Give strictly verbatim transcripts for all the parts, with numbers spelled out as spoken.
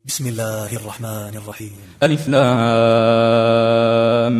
بسم الله الرحمن الرحيم. ألف لام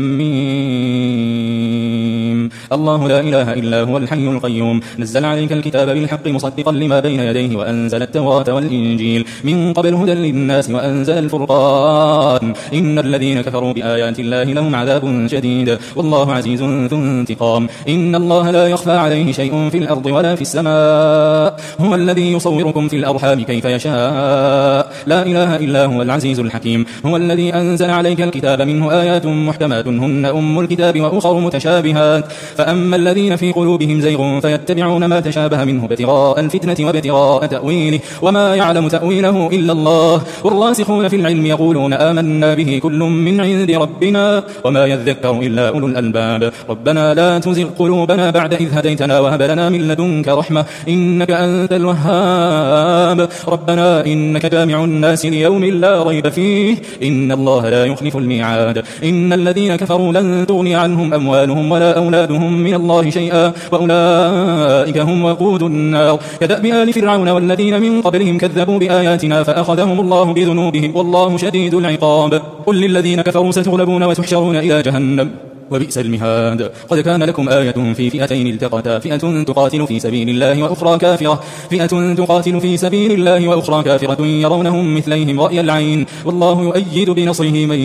ميم. الله لا إله إلا هو الحي القيوم نزل عليك الكتاب بالحق مصدقا لما بين يديه وأنزل التوراة والإنجيل من قبل هدى للناس وأنزل الفرقان إن الذين كفروا بآيات الله لهم عذاب شديد والله عزيز ذو انتقام. إن الله لا يخفى عليه شيء في الأرض ولا في السماء هو الذي يصوركم في الأرحام كيف يشاء لا إله إلا هو العزيز الحكيم. هو الذي أنزل عليك الكتاب منه آيات محكمات هن أم الكتاب وأخر متشابهات فأما الذين في قلوبهم زيغ فيتبعون ما تشابه منه ابتغاء الفتنة وابتغاء تأويله وما يعلم تأويله إلا الله والراسخون في العلم يقولون آمنا به كل من عند ربنا وما يذكر إلا أولو الألباب. ربنا لا تزغ قلوبنا بعد إذ هديتنا وهب لنا من لدنك رحمة إنك أنت الوهاب. ربنا إنك جامع الناس ليوم لا ريب فيه إن الله لا يخلف الميعاد. إن الذين كفروا لن تغني عنهم أموالهم ولا أولادهم من الله شيئا وأولئك هم وقود النار. كدأب آل فرعون والذين من قبلهم كذبوا بآياتنا فأخذهم الله بذنوبهم والله شديد العقاب. قل للذين كفروا ستغلبون وتحشرون إلى جهنم وبئس المهاد. قد كان لكم آية في فئتين التقتا فئة تقاتل في سبيل الله وأخرى كافرة فئة تقاتل في سبيل الله وأخرى كافرة يرونهم مثليهم رأي العين والله يؤيد بنصره من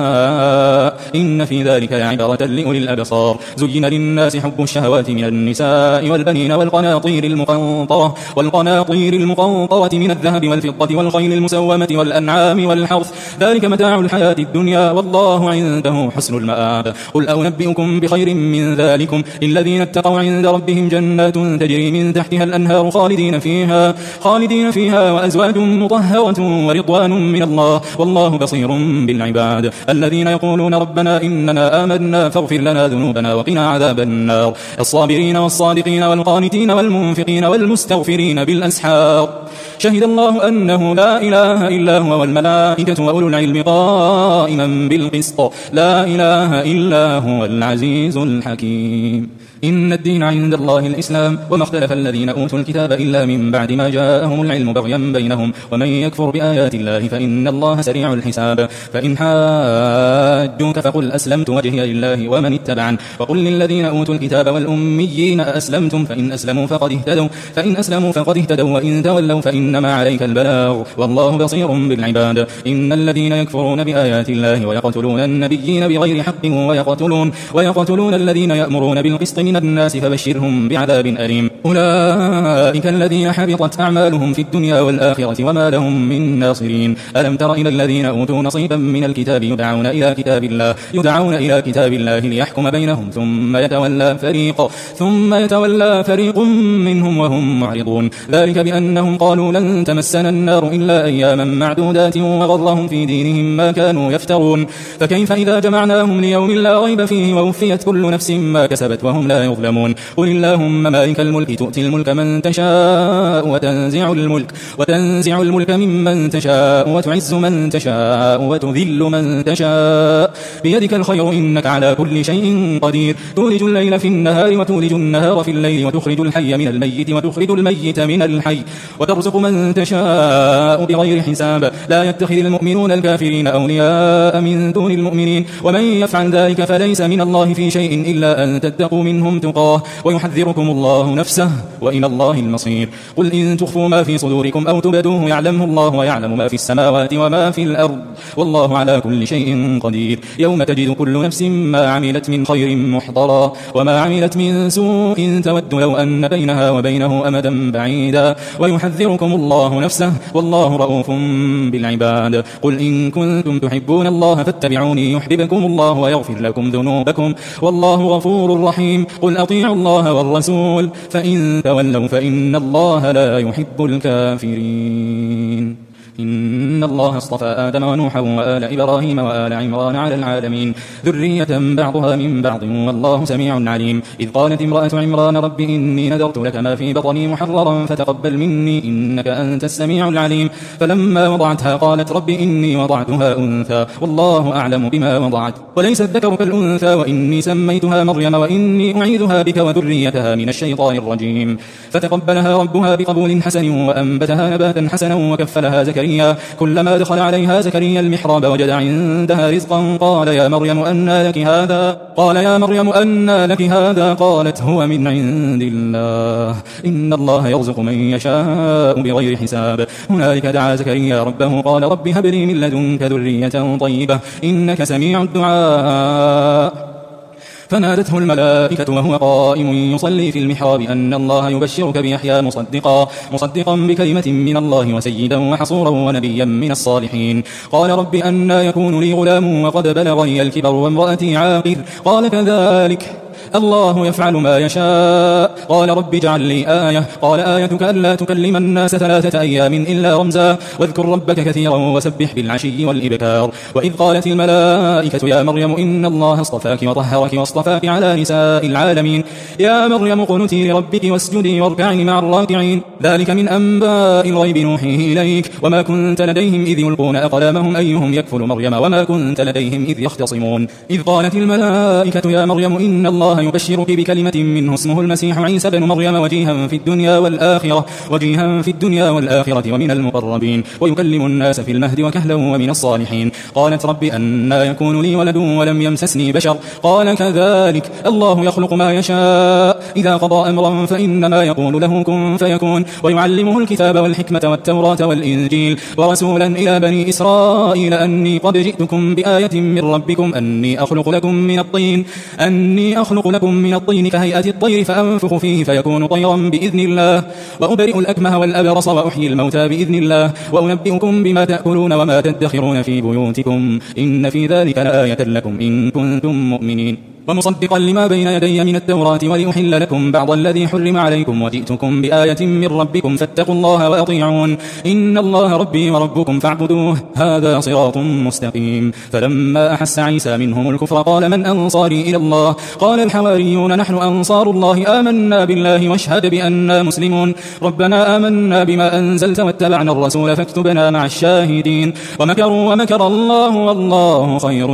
يشاء إن في ذلك لعبرة لأولي الأبصار. زين للناس حب الشهوات من النساء والبنين والقناطير المقنطرة والقناطير المقنطرة من الذهب والفضة والخيل المسومة والأنعام والحرث ذلك متاع الحياة الدنيا والله عنده حسن المآب. قل أنبئكم بخير من ذلكم الذين اتقوا عند ربهم جنات تجري من تحتها الأنهار خالدين فيها خالدين فيها وأزواج مطهرة ورضوان من الله والله بصير بالعباد. الذين يقولون ربنا إننا آمنا فاغفر لنا ذنوبنا وقنا عذاب النار. الصابرين والصادقين والقانتين والمنفقين والمستغفرين بالأسحار. شهد الله أنه لا إله إلا هو والملائكة وأولو العلم قائما بالقسط لا إله إلا هو العزيز الحكيم. إن الدين عند الله الإسلام وما اختلف الذين أوتوا الكتاب إلا من بعد ما جاءهم العلم بغيا بينهم ومن يكفر بآيات الله فإن الله سريع الحساب. فإن حاجوك فقل أسلمت وجهي لله ومن اتبعن وقل للذين أوتوا الكتاب والأميين أأسلمتم فإن أسلموا فقد اهتدوا فإن أسلموا فقد اهتدوا وإن تولوا فإنما عليك البلاغ والله بصير بالعباد. إن الذين يكفرون بآيات الله ويقتلون النبيين بغير حق ويقتلون ويقتلون الذين يأمرون بالقسط من الناس فبشرهم بعذاب أليم. أولئك الذين حبطت أعمالهم في الدنيا والآخرة وما لهم من ناصرين. ألم تر إلى الذين أوتوا نصيبا من الكتاب يدعون إلى كتاب الله يدعون إلى كتاب الله ليحكم بينهم ثم يتولى فريق ثم يتولى فريق منهم وهم معرضون. ذلك بأنهم قالوا لن تمسنا النار إلا أياما معدودات وغرهم في دينهم ما كانوا يفترون. فكيف إذا جمعناهم ليوم لا ريب فيه ووفيت كل نفس ما كسبت وهم لا يظلمون. قل اللهم مالك الملك تؤتي الملك من تشاء وتنزع الملك وتنزع الملك ممن تشاء وتعز من تشاء وتذل من تشاء بيدك الخير إنك على كل شيء قدير. تولج الليل في النهار وتولج النهار في الليل وتخرج الحي من الميت وتخرج الميت من الحي وترزق من تشاء بغير حساب. لا يتخذ المؤمنون الكافرين أولياء من دون المؤمنين ومن يفعل ذلك فليس من الله في شيء إلا أن تتقوا منهم تقاه ويحذركم الله نفسه وإلى الله المصير. قل إن تخفوا ما في صدوركم أو تبدوه يعلمه الله ويعلم ما في السماوات وما في الأرض والله على كل شيء قدير. يوم تجد كل نفس ما عملت من خير محضرا وما عملت من سوء تود لو أن بينها وبينه أمدا بعيدا ويحذركم الله نفسه والله رؤوف بالعباد. قل إن كنتم تحبون الله فاتبعوني يحببكم الله ويغفر لكم ذنوبكم والله غفور رحيم. قل أطيعوا الله والرسول فإن تولوا فإن الله لا يحب الكافرين. إن الله اصطفى آدم ونوحا وآل إبراهيم وآل عمران على العالمين ذرية بعضها من بعض والله سميع عليم. إذ قالت امرأة عمران رب إني نذرت لك ما في بطني محررا فتقبل مني إنك أنت السميع العليم. فلما وضعتها قالت رب إني وضعتها أنثى والله أعلم بما وضعت وليس الذكر كالأنثى وإني سميتها مريم وإني أعيذها بك وذريتها من الشيطان الرجيم. فتقبلها ربها بقبول حسن وأنبتها نباتا حسنا وكفلها زكريا كل وكلما دخل عليها زكريا المحراب وجد عندها رزقا قال يا مريم أنى لك هذا قال يا مريم أنى لك هذا قالت هو من عند الله إن الله يرزق من يشاء بغير حساب هنالك دعا زكريا ربه قال رب هب لي من لدنك ذرية طيبة إنك سميع الدعاء فنادته الملائكة وهو قائم يصلي في المحراب أن الله يبشرك بيحيى مصدقا مصدقا بكلمة من الله وسيدا وحصورا ونبيا من الصالحين قال رب أنى يكون لي غلام وقد بلغني الكبر وامرأتي عاقر قال كذلك الله يفعل ما يشاء قال رب اجعل لي آية قال آيتك ألا تكلم الناس ثلاثة أيام إلا رمزا واذكر ربك كثيرا وسبح بالعشي والإبكار وإذ قالت الملائكة يا مريم إن الله اصطفاك وطهرك واصطفاك على نساء العالمين يا مريم اقنتي لربك واسجدي واركعي مع الراكعين ذلك من أنباء الغيب نوحيه إليك وما كنت لديهم إذ يلقون أقلامهم أيهم يكفل مريم وما كنت لديهم إذ يختصمون إذ قالت الملائكة يا مريم إن الله يبشرك بكلمة منه اسمه المسيح عيسى بن مريم وجيها في الدنيا والآخرة وجيها في الدنيا والآخرة ومن المقربين ويكلم الناس في المهد وكهلا ومن الصالحين قالت رب أنى يكون لي ولد ولم يمسسني بشر قال كذلك الله يخلق ما يشاء إذا قضى أمرا فإنما يقول له كن فيكون ويعلمه الكتاب والحكمة والتوراة والإنجيل ورسولا إلى بني إسرائيل أني قد جئتكم بآية من ربكم أني أخلق لكم من الطين أني أخلق لكم من الطين كهيئة الطير فأنفخ فيه فيكون طيرا بإذن الله وأبرئ الأكمه والأبرص وأحيي الموتى بإذن الله وأنبئكم بما تأكلون وما تدخرون في بيوتكم إن في ذلك لآية لكم إن كنتم مؤمنين ومصدقا لما بين يدي من التوراة ولأحل لكم بعض الذي حرم عليكم وجئتكم بآية من ربكم فاتقوا الله وأطيعون إن الله ربي وربكم فاعبدوه هذا صراط مستقيم فلما أحس عيسى منهم الكفر قال من أنصاري إلى الله قال الحواريون نحن أنصار الله آمنا بالله واشهد بأننا مسلمون ربنا آمنا بما أنزلت واتبعنا الرسول فاكتبنا مع الشاهدين ومكروا ومكر الله والله خير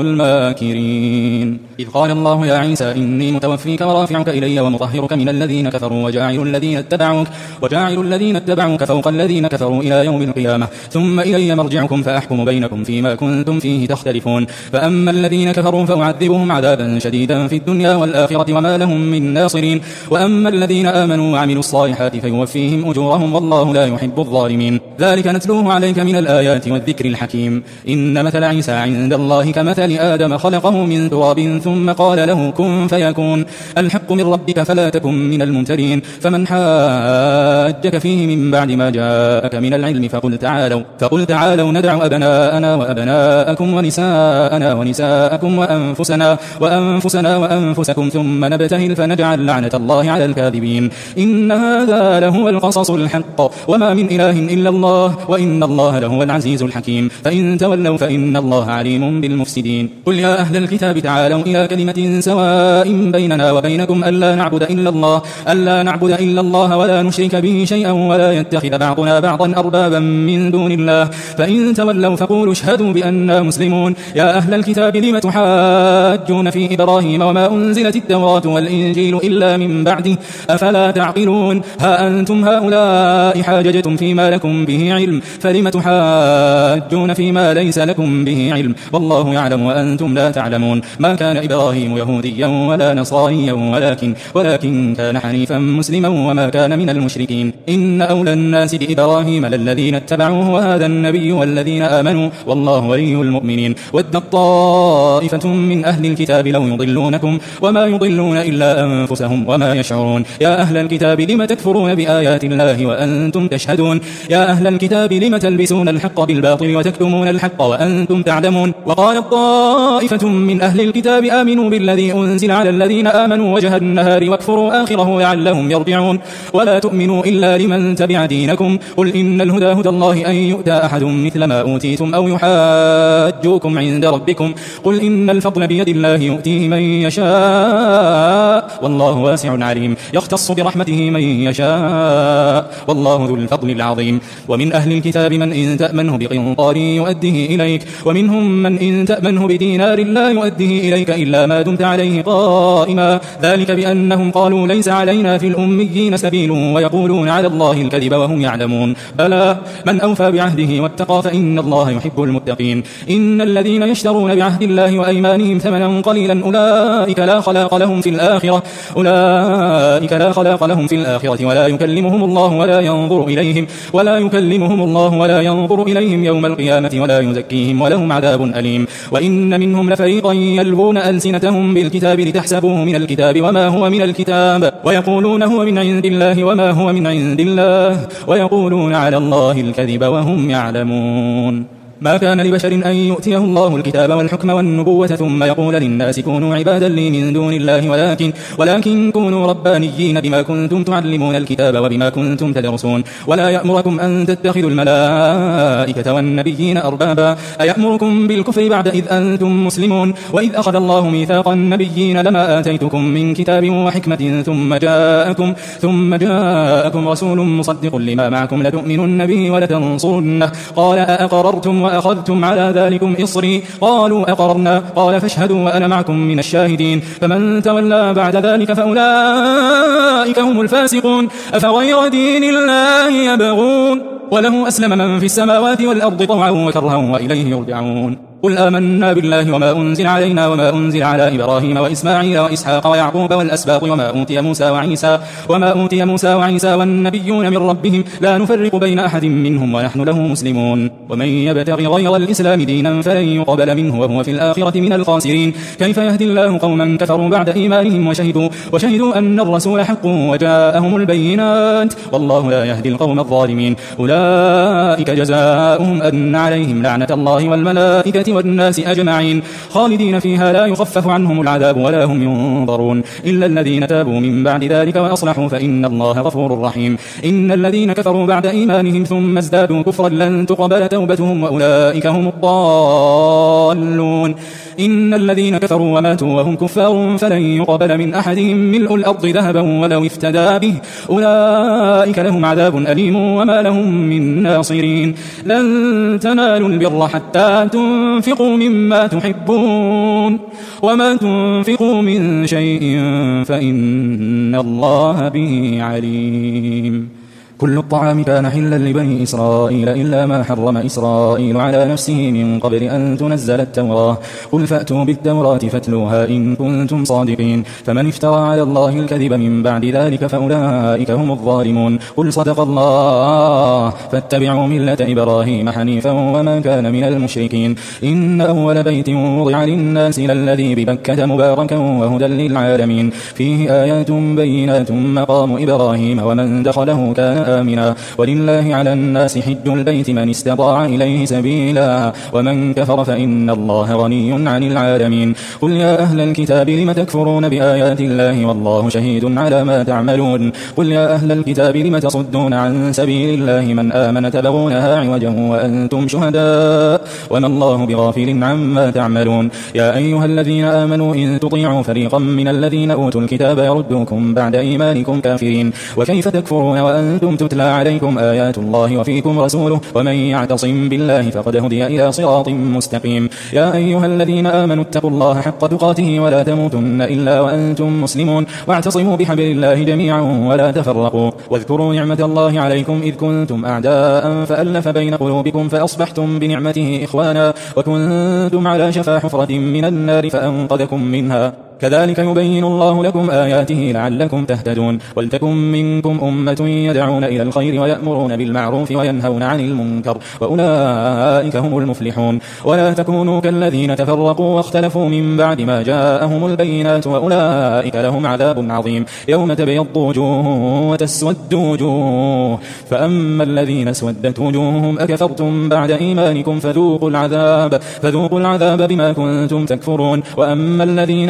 الماكرين إذ قال الله يا عيسى إني متوفيك ورافعك إلي ومطهرك من الذين كفروا وجاعل الذين اتبعوك وجاعل الذين اتبعوك فوق الذين كفروا إلى يوم القيامة ثم إلي مرجعكم فأحكم بينكم فيما كنتم فيه تختلفون فأما الذين كفروا فأعذبهم عذابا شديدا في الدنيا والآخرة وما لهم من ناصرين وأما الذين آمنوا وعملوا الصالحات فيوفيهم أجورهم والله لا يحب الظالمين ذلك نتلوه عليك من الآيات والذكر الحكيم إن مثل عيسى عند الله كمثل آدم خلقه من تراب ثم قال له كن فيكون الحق من ربك فلا تكن من الممترين فمن حاجك فيه من بعد ما جاءك من العلم فقل تعالوا فقل تعالوا ندع أبناءنا وأبناءكم ونساءنا ونساءكم وأنفسنا وأنفسنا وأنفسكم ثم نبتهل فنجعل لعنة الله على الكاذبين إن هذا لهو القصص الحق وما من إله إلا الله وإن الله لهو العزيز الحكيم فإن تولوا فإن الله عليم بالمفسدين قل يا أهل الكتاب تعالوا إلى كلمة سواء بيننا وبينكم ألا نعبد إلا الله ألا نعبد إلا الله ولا نشرك به شيئا ولا يتخذ بعضنا بعضا أربابا من دون الله فإن تولوا فقولوا اشهدوا بأننا مسلمون يا أهل الكتاب لم تحاجون في إبراهيم وما أنزلت التوراة والإنجيل إلا من بعده أفلا تعقلون ها أنتم هؤلاء حاججتم فيما لكم به علم فلم تحاجون فيما ليس لكم به علم والله يعلم وأنتم لا تعلمون ما كان إبراهيم يهوديا ولا نصرانيا ولكن ولكن كان حنيفا مسلما وما كان من المشركين إن أولى الناس بإبراهيم للذين اتبعوه وهذا النبي والذين آمنوا والله ولي المؤمنين ودت طائفة من أهل الكتاب لو يضلونكم وما يضلون إلا أنفسهم وما يشعرون يا أهل الكتاب لم تكفرون بآيات الله وأنتم تشهدون يا أهل الكتاب لم تلبسون الحق بالباطل وتكتمون الحق وأنتم تعلمون وقالت طائفة من أهل الكتاب آمنوا بالذي أنزل على الذين آمنوا وجه النهار واكفروا آخره لعلهم يرجعون ولا تؤمنوا إلا لمن تبع دينكم قل إن الهدى هدى الله أن يؤتى أحد مثل ما أوتيتم أو يحاجوكم عند ربكم قل إن الفضل بيد الله يؤتيه من يشاء والله واسع عليم يختص برحمته من يشاء والله ذو الفضل العظيم ومن أهل الكتاب من إن تأمنه بقنطار يؤديه إليك ومنهم من إن تأمنه بدينار لا يؤديه إليك إلا ما دمت عليه قائما ذلك بأنهم قالوا ليس علينا في الأميين سبيل ويقولون على الله الكذب وهم يعلمون بلى من أوفى بعهده واتقى فإن الله يحب المتقين إن الذين يشترون بعهد الله وأيمانهم ثمنا قليلا أولئك لا خلاق لهم في الآخرة أولئك لا خلاق لهم في الآخرة ولا يكلمهم الله ولا ينظر إليهم ولا يكلمهم الله ولا ينظر إليهم يوم القيامة ولا يزكيهم ولهم عذاب أليم وإن منهم لفريقا يلغون ألسنتهم بالكتاب لتحسبوه من الكتاب وما هو من الكتاب ويقولون هو من عند الله وما هو من عند الله ويقولون على الله الكذب وهم يعلمون ما كان لبشر أن يؤتيه الله الكتاب والحكم والنبوة ثم يقول للناس كونوا عبادا لي من دون الله ولكن, ولكن كونوا ربانيين بما كنتم تعلمون الكتاب وبما كنتم تدرسون ولا يأمركم أن تتخذوا الملائكة والنبيين أربابا أيأمركم بالكفر بعد إذ أنتم مسلمون وإذ أخذ الله ميثاق النبيين لما آتيتكم من كتاب وحكمة ثم جاءكم, ثم جاءكم رسول مصدق لما معكم لتؤمنن به ولتنصرنه قال أأقررتم وأخذتم على ذلكم إصري قالوا أقررنا قال فاشهدوا وأنا معكم من الشاهدين فمن تولى بعد ذلك فأولئك هم الفاسقون أفغير دين الله يبغون وله أسلم من في السماوات والأرض طوعا وكرها وإليه يرجعون قل آمنا بالله وما أنزل علينا وما أنزل على إبراهيم وإسماعيل وإسحاق ويعقوب والأسباط وما أوتي موسى وعيسى وما أوتي موسى وعيسى والنبيون من ربهم لا نفرق بين أحد منهم ونحن له مسلمون ومن يبتغي غير الإسلام دينا فلن يقبل منه وهو في الآخرة من الخاسرين كيف يهدي الله قوما كفروا بعد إيمانهم وشهدوا, وشهدوا أن الرسول حق وجاءهم البينات والله لا يهدي القوم الظالمين أولئك جزاؤهم أن عليهم لعنة الله والملائكة والناس أجمعين خالدين فيها لا يخفف عنهم العذاب ولا هم ينظرون إلا الذين تابوا من بعد ذلك وأصلحوا فإن الله غفور رحيم إن الذين كفروا بعد إيمانهم ثم ازدادوا كفرا لن تقبل توبتهم وأولئك هم الضالون إن الذين كفروا وماتوا وهم كفار فلن يقبل من أحدهم ملء الأرض ذهبا ولو افتدى به أولئك لهم عذاب أليم وما لهم من ناصرين لن تنالوا البر حتى تنفقوا مما تحبون وما تنفقوا من شيء فإن الله به عليم كل الطعام كان حلا لبني إسرائيل إلا ما حرم إسرائيل على نفسه من قبل أن تنزل التوراة قل فأتوا بالتوراة فاتلوها إن كنتم صادقين فمن افترى على الله الكذب من بعد ذلك فأولئك هم الظالمون قل صدق الله فاتبعوا ملة إبراهيم حنيفا وما كان من المشركين إن أول بيت وضع للناس للذي ببكة مباركا وهدى للعالمين فيه آيات بينات مقام إبراهيم ومن دخله كان آمنا ولله على الناس حج البيت من استطاع إليه سبيلا ومن كفر فإن الله غني عن العالمين قل يا أهل الكتاب لم تكفرون بآيات الله والله شهيد على ما تعملون قل يا أهل الكتاب لم تصدون عن سبيل الله من آمن تبغونها عوجا وأنتم شهداء وما الله بغافل عما تعملون يا أيها الذين آمنوا إن تطيعوا فريقا من الذين أوتوا الكتاب يردوكم بعد إيمانكم كافرين وكيف تكفرون وأنتم تتلى عليكم آيات الله وفيكم رسوله ومن يعتصم بالله فقد هدي إلى صراط مستقيم يا أيها الذين آمنوا اتقوا الله حق تقاته ولا تموتن إلا وأنتم مسلمون واعتصموا بحبل الله جميعا ولا تفرقوا واذكروا نعمة الله عليكم إذ كنتم أعداء فألف بين قلوبكم فأصبحتم بنعمته إخوانا وكنتم على شفا حفرة من النار فأنقذكم منها كذلك يبين الله لكم آياته لعلكم تهتدون ولتكن منكم أمة يدعون إلى الخير ويأمرون بالمعروف وينهون عن المنكر وأولئك هم المفلحون ولا تكونوا كالذين تفرقوا واختلفوا من بعد ما جاءهم البينات وأولئك لهم عذاب عظيم يوم تبيض وجوه وتسود وجوه فأما الذين اسودت وجوههم أكفرتم بعد إيمانكم فذوقوا العذاب, فذوقوا العذاب بما كنتم تكفرون وأما الذين بيضت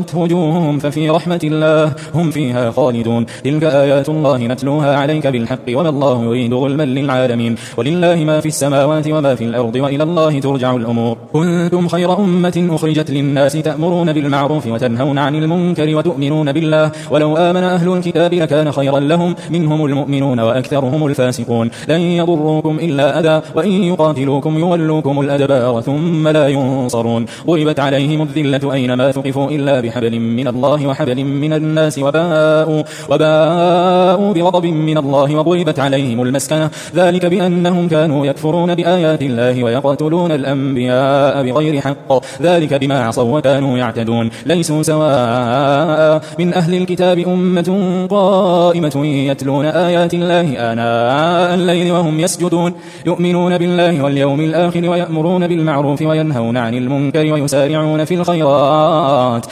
ابيضت وجوههم ففي رحمة الله هم فيها خالدون. تلك آيات الله نتلوها عليك بالحق وما الله يريد ظلما للعالمين. ولله ما في السماوات وما في الأرض وإلى الله ترجع الأمور. كنتم خير أمة أخرجت للناس تأمرون بالمعروف وتنهون عن المنكر وتؤمنون بالله ولو آمن أهل الكتاب لكان خيرا لهم منهم المؤمنون وأكثرهم الفاسقون. لن يضروكم إلا أذى وإن يقاتلوكم يولوكم الأدبار ثم لا ينصرون. ضربت عليهم الذلة أينما ثقفوا إلا بحبل من الله وحبل من الناس وباءوا, وباءوا بغضب من الله وضربت عليهم المسكنة ذلك بأنهم كانوا يكفرون بآيات الله ويقتلون الأنبياء بغير حق ذلك بما عصوا وكانوا يعتدون. ليسوا سواء من أهل الكتاب أمة قائمة يتلون آيات الله آناء الليل وهم يسجدون يؤمنون بالله واليوم الآخر ويأمرون بالمعروف وينهون عن المنكر ويسارعون في الخيرات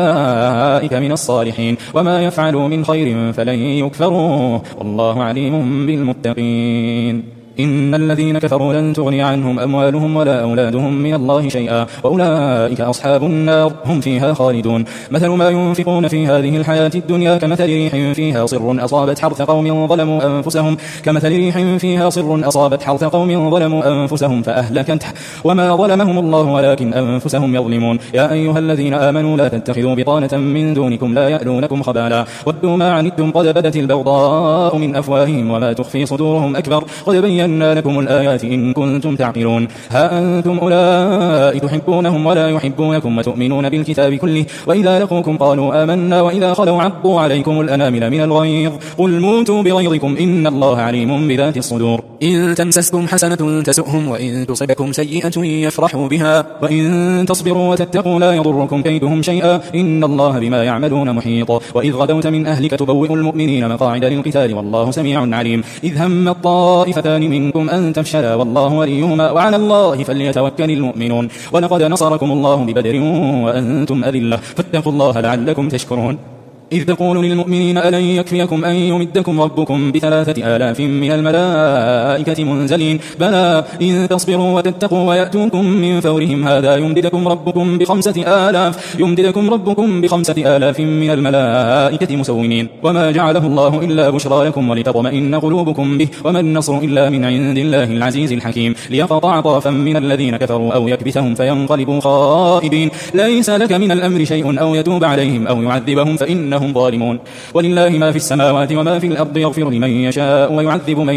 وأولئك من الصالحين. وما يفعلوا من خير فلن يكفروه والله عليم بالمتقين. إن الذين كفروا لن تغني عنهم أموالهم ولا أولادهم من الله شيئا وأولئك أصحاب النار هم فيها خالدون. مثل ما ينفقون في هذه الحياة الدنيا كمثل ريح فيها صر أصابت حرث قوم ظلموا أنفسهم كمثل ريح فيها صر أصابت حرث قوم ظلموا أنفسهم فأهلكته وما ظلمهم الله ولكن أنفسهم يظلمون. يا أيها الذين آمنوا لا تتخذوا بطانة من دونكم لا يألونكم خبالا ودوا ما عنتم قد بدت البغضاء من أفواههم وما تخفي صدورهم أكبر قد بينا لكم الآيات إن كنتم تعقلون. ها أنتم أولئك تحبونهم ولا يحبونكم وتؤمنون بالكتاب كله وإذا لقوكم قالوا آمنا وإذا خلوا عضوا عليكم الأنامل من الغيظ قل موتوا بغيظكم إن الله عليم بذات الصدور. إن تمسسكم حسنة تسؤهم وإن تصبكم سيئة يفرحوا بها وإن تصبروا وتتقوا لا يضركم كيدهم شيئا إن الله بما يعملون محيط. وإذ غدوت من أهلك تبوئ المؤمنين مقاعد للقتال والله سميع عليم. إذ هم الطائفتان منكم أن تفشلا والله وليهما وعلى الله فليتوكل المؤمنون. ولقد نصركم الله ببدر وأنتم أذلة فاتقوا الله لعلكم تشكرون. إذ تقول للمؤمنين ألن يكفيكم أن يمدكم ربكم بثلاثة آلاف من الملائكة منزلين بلى إن تصبروا وتتقوا ويأتوكم من فورهم هذا يمددكم ربكم بخمسة آلاف يمددكم ربكم بخمسة آلاف من الملائكة مسومين. وما جعله الله إلا بشرى لكم ولتطمئن قلوبكم به وما النصر إلا من عند الله العزيز الحكيم ليقطع طرفا من الذين كفروا أو يكبتهم فينقلبوا خائبين. ليس لك من الأمر شيء أو يتوب عليهم أو يعذبهم فإنهم ظالمون. ولله ما في السماوات وما في الأرض يغفر لمن يشاء ويعذب من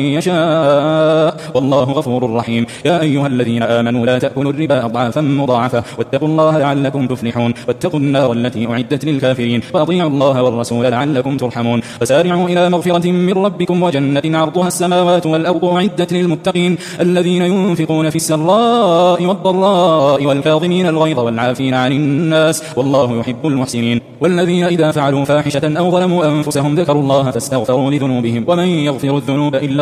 يشاء والله غفور رحيم. يا أيها الذين آمنوا لا تأكلوا الربا أضعافا مضاعفة واتقوا الله لعلكم تفلحون واتقوا النار التي أعدت للكافرين وأطيعوا الله والرسول لعلكم ترحمون. وسارعوا إلى مغفرة من ربكم وجنة عرضها السماوات والأرض أعدت للمتقين الذين ينفقون في السراء والضراء والكاظمين الغيظ والعافين عن الناس والله يحب المحسنين. والذين إذا فعلوا فاحشة أو ظلموا أنفسهم ذكروا الله فاستغفروا لذنوبهم ومن يغفر الذنوب إلا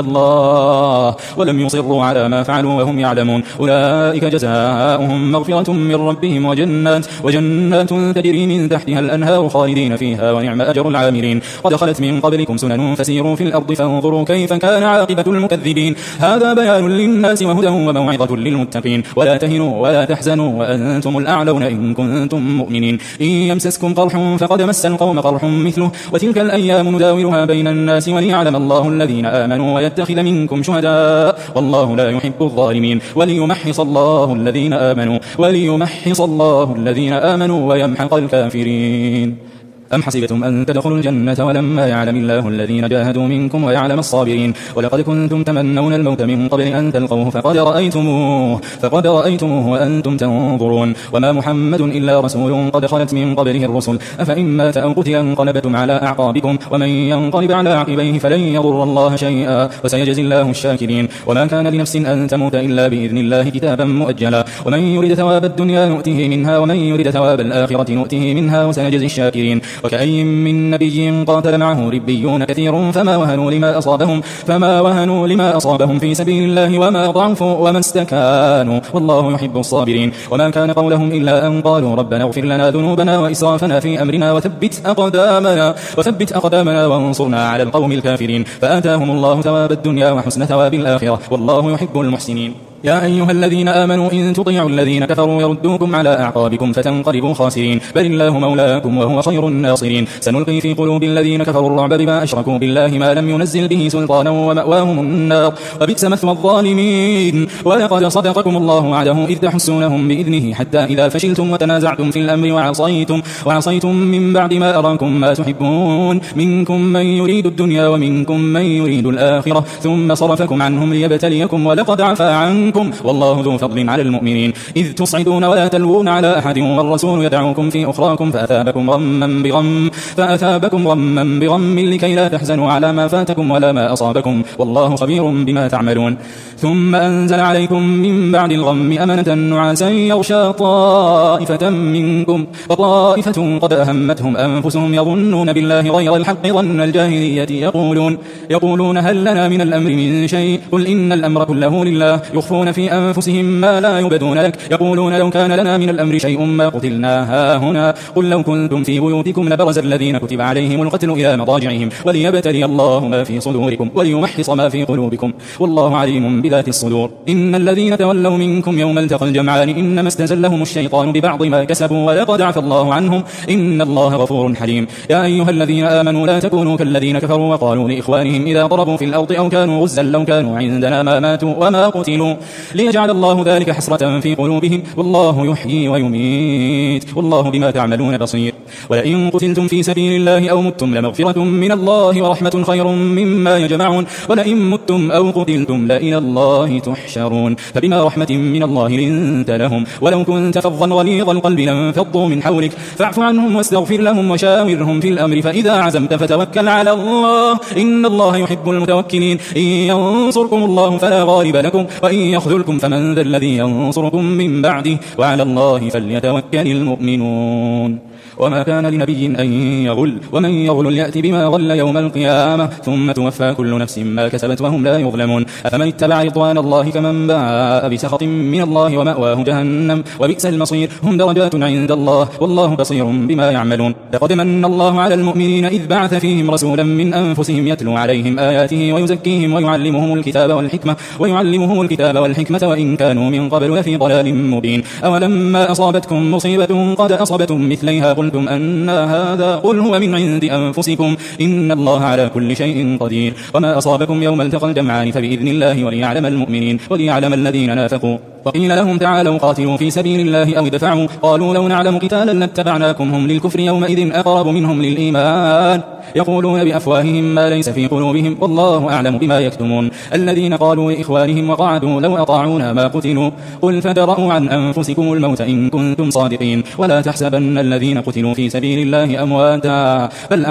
الله ولم يصروا على ما فعلوا وهم يعلمون أولئك جزاؤهم مغفرة من ربهم وجنات, وجنات تجري من تحتها الأنهار خالدين فيها ونعم أجر العاملين. قد خلت من قبلكم سنن فسيروا في الأرض فانظروا كيف كان عاقبة المكذبين. هذا بيان للناس وهدى وموعظة للمتقين. ولا تهنوا ولا تحزنوا وأنتم الأعلون إن كنتم مؤمنين. إن يمسسكم قرح فقد مس القوم قرح مثله وتلك الأيام نداولها بين الناس وليعلم الله الذين آمنوا ويتخذ منكم شهداء والله لا يحب الظالمين. وليمحص الله الذين آمنوا وليمحص الله الذين آمنوا ويمحق الكافرين. أم حسبتم أن تدخلوا الجنة ولما يعلم الله الذين جاهدوا منكم ويعلم الصابرين. ولقد كنتم تمنون الموت من قبل أن تلقوه فقد رأيتموه فقد رأيتموه وأنتم تنظرون. وما محمد إلا رسول قد خلت من قبله الرسل أفإن مات أو قتل انقلبتم على أعقابكم ومن ينقلب على عقبيه فلن يضر الله شيئا وسيجزي الله الشاكرين. وما كان لنفس أن تموت إلا بإذن الله كتابا مؤجلا ومن يرد ثواب الدنيا نؤته منها ومن يرد ثواب الآخرة نؤته منها وسنجزي الشاكرين. وكأي من نبي قاتل معه ربيون كثير فما وهنوا لما أصابهم فما وهنوا لما أصابهم في سبيل الله وما ضعفوا وما استكانوا والله يحب الصابرين. وما كان قولهم إلا أن قالوا ربنا اغفر لنا ذنوبنا وإسرافنا في أمرنا وثبت أقدامنا وثبت أقدامنا وانصرنا على القوم الكافرين. فآتاهم الله ثواب الدنيا وحسن ثواب الآخرة والله يحب المحسنين. يا أيها الذين آمنوا إن تطيعوا الذين كفروا يردوكم على أعقابكم فتنقلبوا خاسرين بل الله مولاكم وهو خير الناصرين سنلقي في قلوب الذين كفروا الرعب بما أشركوا بالله ما لم ينزل به سلطانا ومأواهم النار وبئس مثوى الظالمين ولقد صدقكم الله وعده إذ تحسونهم بإذنه حتى إذا فشلتم وتنازعتم في الأمر وعصيتم, وعصيتم من بعد ما أراكم ما تحبون منكم من يريد الدنيا ومنكم من يريد الآخرة ثم صرفكم عنهم ليبتليكم ولقد عفا عنكم والله ذو فضل على المؤمنين إذ تصعدون ولا تلوون على أحد والرسول يدعوكم في أخراكم فأثابكم غما بغم فأثابكم غما بغم لكي لا تحزنوا على ما فاتكم ولا ما أصابكم والله خبير بما تعملون ثم أنزل عليكم من بعد الغم أمنة نعاسا يغشى طائفة منكم وطائفة قد أهمتهم أنفسهم يظنون بالله غير الحق ظن الجاهلية يقولون, يقولون هل لنا من الأمر من شيء قل إن الأمر كله لله يخفون في أنفسهم ما لا يبدون لك يقولون لو كان لنا من الأمر شيء ما قتلنا هاهنا قل لو كنتم في بيوتكم لبرز الذين كتب عليهم القتل إلى مضاجعهم وليبتلي الله ما في صدوركم وليمحص ما في قلوبكم والله عليم بذات الصدور إن الذين تولوا منكم يوم التقى الجمعان إنما استزلهم الشيطان ببعض ما كسبوا ولقد عفى الله عنهم إن الله غفور حليم يا أيها الذين آمنوا لا تكونوا كالذين كفروا وقالوا لإخوانهم إذا ضربوا في الأرض أو كانوا غزا لو كانوا عندنا ما ماتوا وما قتلوا ليجعل الله ذلك حسرة في قلوبهم والله يحيي ويميت والله بما تعملون بصير ولئن قتلتم في سبيل الله أو متم لمغفرة من الله ورحمة خير مما يجمعون ولئن متم أو قتلتم لإلى الله تحشرون فبما رحمة من الله لنت لهم ولو كنت فظا غليظ القلب لانفضوا من حولك فاعف عنهم واستغفر لهم وشاورهم في الأمر فإذا عزمت فتوكل على الله إن الله يحب المتوكلين إن ينصركم الله فلا غالب لكم وإن يخذلكم فمن ذا الذي ينصركم من بعده وعلى الله فليتوكل المؤمنون وما كان لنبي أن يغل ومن يغل يأتي بما غل يوم القيامة ثم توفى كل نفس ما كسبت وهم لا يظلمون أفمن اتبع رضوان الله كمن باء بسخط من الله ومأواه جهنم وبئس المصير هم درجات عند الله والله بصير بما يعملون لقد من الله على المؤمنين إذ بعث فيهم رسولا من أنفسهم يتلو عليهم آياته ويزكيهم ويعلمهم الكتاب والحكمة ويعلمهم الكتاب والحكمة وإن كانوا من قبل لفي ضلال مبين أولما أصابتكم مصيبة قد أصبتم مثليها قلتم أن هذا قل هو من عند أنفسكم إن الله على كل شيء قدير وما أصابكم يوم التقى الجمعان فبإذن الله وليعلم المؤمنين وليعلم الذين نافقوا وقيل لهم تعالوا قاتلوا في سبيل الله أو ادفعوا قالوا لو نعلم قتالا لاتبعناكم هم للكفر يومئذ أقرب منهم للإيمان يقولون بأفواههم ما ليس في قلوبهم والله أعلم بما يكتمون الذين قالوا لإخوانهم وقعدوا لو أطاعونا ما قتلوا قل فدرءوا عن أنفسكم الموت إن كنتم صادقين ولا تحسبن الذين قتلوا في سبيل الله أمواتا بل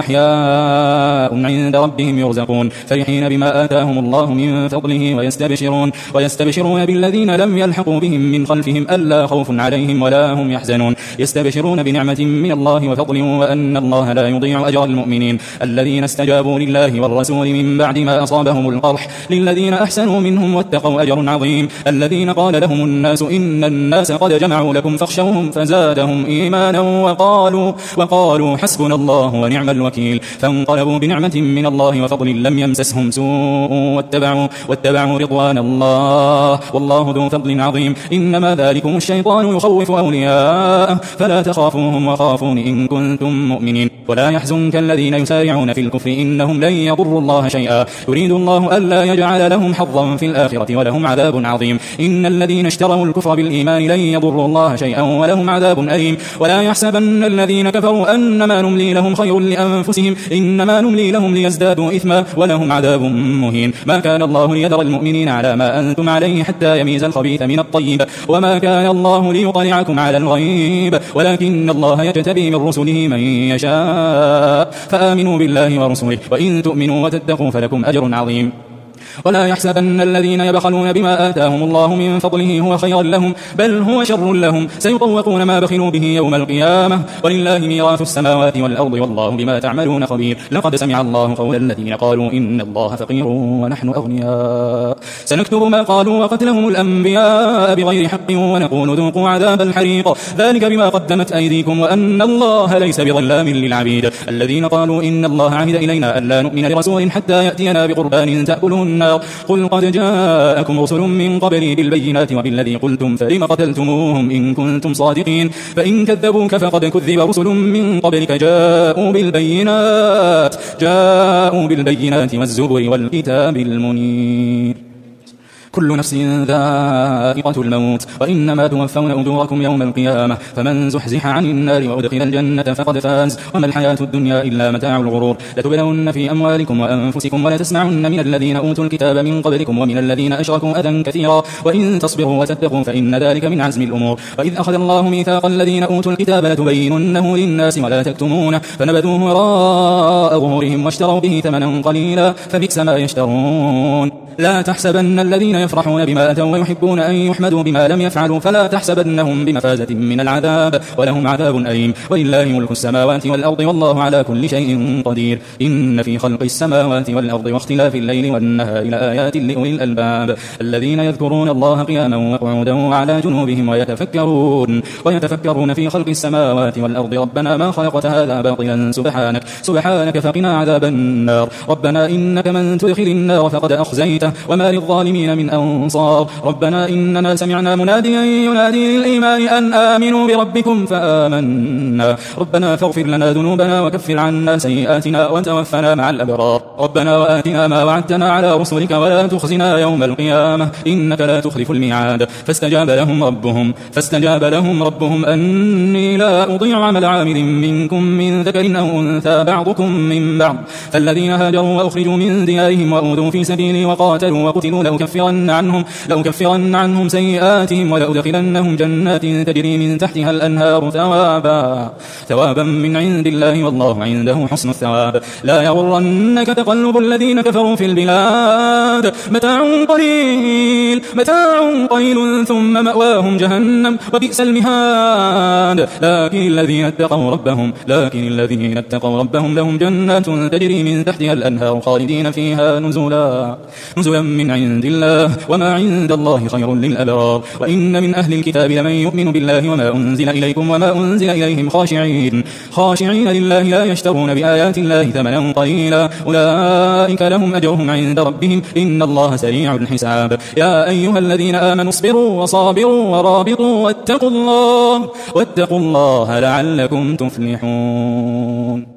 أحياء عند ربهم يرزقون فرحين بما آتاهم الله من فضله ويستبشرون ويستبشرون بالذين لم يلحقوا بهم من خلفهم ألا خوف عليهم ولا هم يحزنون يستبشرون بنعمة من الله وفضل وأن الله لا يضيع أجر المؤمنين الذين استجابوا لله والرسول من بعد ما أصابهم القرح للذين أحسنوا منهم واتقوا أجر عظيم الذين قال لهم الناس إن الناس قد جمعوا لكم فاخشوهم فزادهم إيمانا وقالوا, وقالوا حسبنا الله ونعم الوكيل فانقلبوا بنعمة من الله وفضل لم يمسسهم سوء واتبعوا, واتبعوا رضوان الله والله ذو فضل عظيم إنما ذلكم الشيطان يخوف أولياءه فلا تخافوهم وخافون إن كنتم مؤمنين ولا يحزنك الذين يسارعون في الكفر إنهم لن يضروا الله شيئا يريد الله ألا يجعل لهم حظا في الآخرة ولهم عذاب عظيم إن الذين اشتروا الكفر بالإيمان لن يضروا الله شيئا ولهم عذاب أليم ولا يحسبن الذين كفروا أنما نملي لهم خير لأنفسهم إنما نملي لهم ليزدادوا إثما ولهم عذاب مهين ما كان الله ليذر المؤمنين على ما أنتم عليه حتى يميز الخبيث من الطيب وما كان الله ليطلعكم على الغيب ولكن الله يجتبي من رسله من يشاء فآمنوا بالله ورسوله وإن تؤمنوا وتتقوا فلكم أجر عظيم ولا يحسبن الذين يبخلون بما آتاهم الله من فضله هو خيرا لهم بل هو شر لهم سيطوقون ما بخلوا به يوم القيامة ولله ميراث السماوات والأرض والله بما تعملون خبير لقد سمع الله قول الذين قالوا إن الله فقير ونحن أغنياء سنكتب ما قالوا وقتلهم الأنبياء بغير حق ونقول ذوقوا عذاب الحريق ذلك بما قدمت أيديكم وأن الله ليس بظلام للعبيد الذين قالوا إن الله عهد إلينا ألا نؤمن لرسول حتى يأتينا بقربان تأكلون النار قل قد جاءكم رسل من قبلي بالبينات وبالذي قلتم فلم قتلتموهم إن كنتم صادقين فإن كذبوك فقد كذب رسل من قبلك جاءوا بالبينات جاءوا بالبينات والزبر والكتاب المنير كل نفس ذائقة الموت وإنما توفون أجوركم يوم القيامة فمن زحزح عن النار وأدخل الجنة فقد فاز وما الحياة الدنيا إلا متاع الغرور لتبلون في أموالكم وأنفسكم ولتسمعن من الذين أوتوا الكتاب من قبلكم ومن الذين أشركوا أذى كثيرا وإن تصبروا وتتقوا فإن ذلك من عزم الأمور وإذ أخذ الله ميثاق الذين أوتوا الكتاب لتبيننه للناس ولا تكتمونه فنبذوه وراء ظهورهم واشتروا به ثمنا قليلا فبئس ما يشترون لا تحسبن الذين يفرحون بما أتوا ويحبون أن يحمدوا بما لم يفعلوا فلا تحسبنهم بمفازة من العذاب ولهم عذاب أليم ولله ملك السماوات والأرض والله على كل شيء قدير إن في خلق السماوات والأرض واختلاف الليل والنهار لآيات لأولي الألباب الذين يذكرون الله قياما وقعودا وعلى جنوبهم ويتفكرون ويتفكرون في خلق السماوات والأرض ربنا ما خلقت هذا باطلا سبحانك سبحانك فقنا عذاب النار ربنا إنك من تدخل النار فقد أخزيته وما للظالمين من أنصار ربنا إننا سمعنا مناديا ينادي للإيمان أن آمنوا بربكم فآمنا ربنا فاغفر لنا ذنوبنا وكفر عنا سيئاتنا وتوفنا مع الأبرار ربنا وآتنا ما وعدتنا على رسلك ولا تخزنا يوم القيامة إنك لا تخلف الميعاد فاستجاب لهم ربهم فاستجاب لهم ربهم أني لا أضيع عمل عامل منكم من ذكر أو أنثى بعضكم من بعض فالذين هاجروا وأخرجوا من ديارهم وأوذوا في سبيلي وقاتلوا وقتلوا لأكفرن عنهم لأكفرن عنهم سيئاتهم ولأدخلنهم جنات تجري من تحتها الأنهار ثوابا ثوابا من عند الله والله عنده حسن الثواب لا يغرنك تقلب الذين كفروا في البلاد متاع قليل متاع قليل ثم مأواهم جهنم وبئس المهاد لكن الذين اتقوا ربهم لكن الذين اتقوا ربهم لهم جنات تجري من تحتها الأنهار خالدين فيها نزلا نزلا من عند الله وما عند الله خير للأبرار وإن من أهل الكتاب لمن يؤمن بالله وما أنزل إليكم وما أنزل إليهم خاشعين خاشعين لله لا يشترون بآيات الله ثمنا قليلا أولئك لهم أجرهم عند ربهم إن الله سريع الحساب يا أيها الذين آمنوا اصبروا وصابروا ورابطوا واتقوا الله واتقوا الله لعلكم تفلحون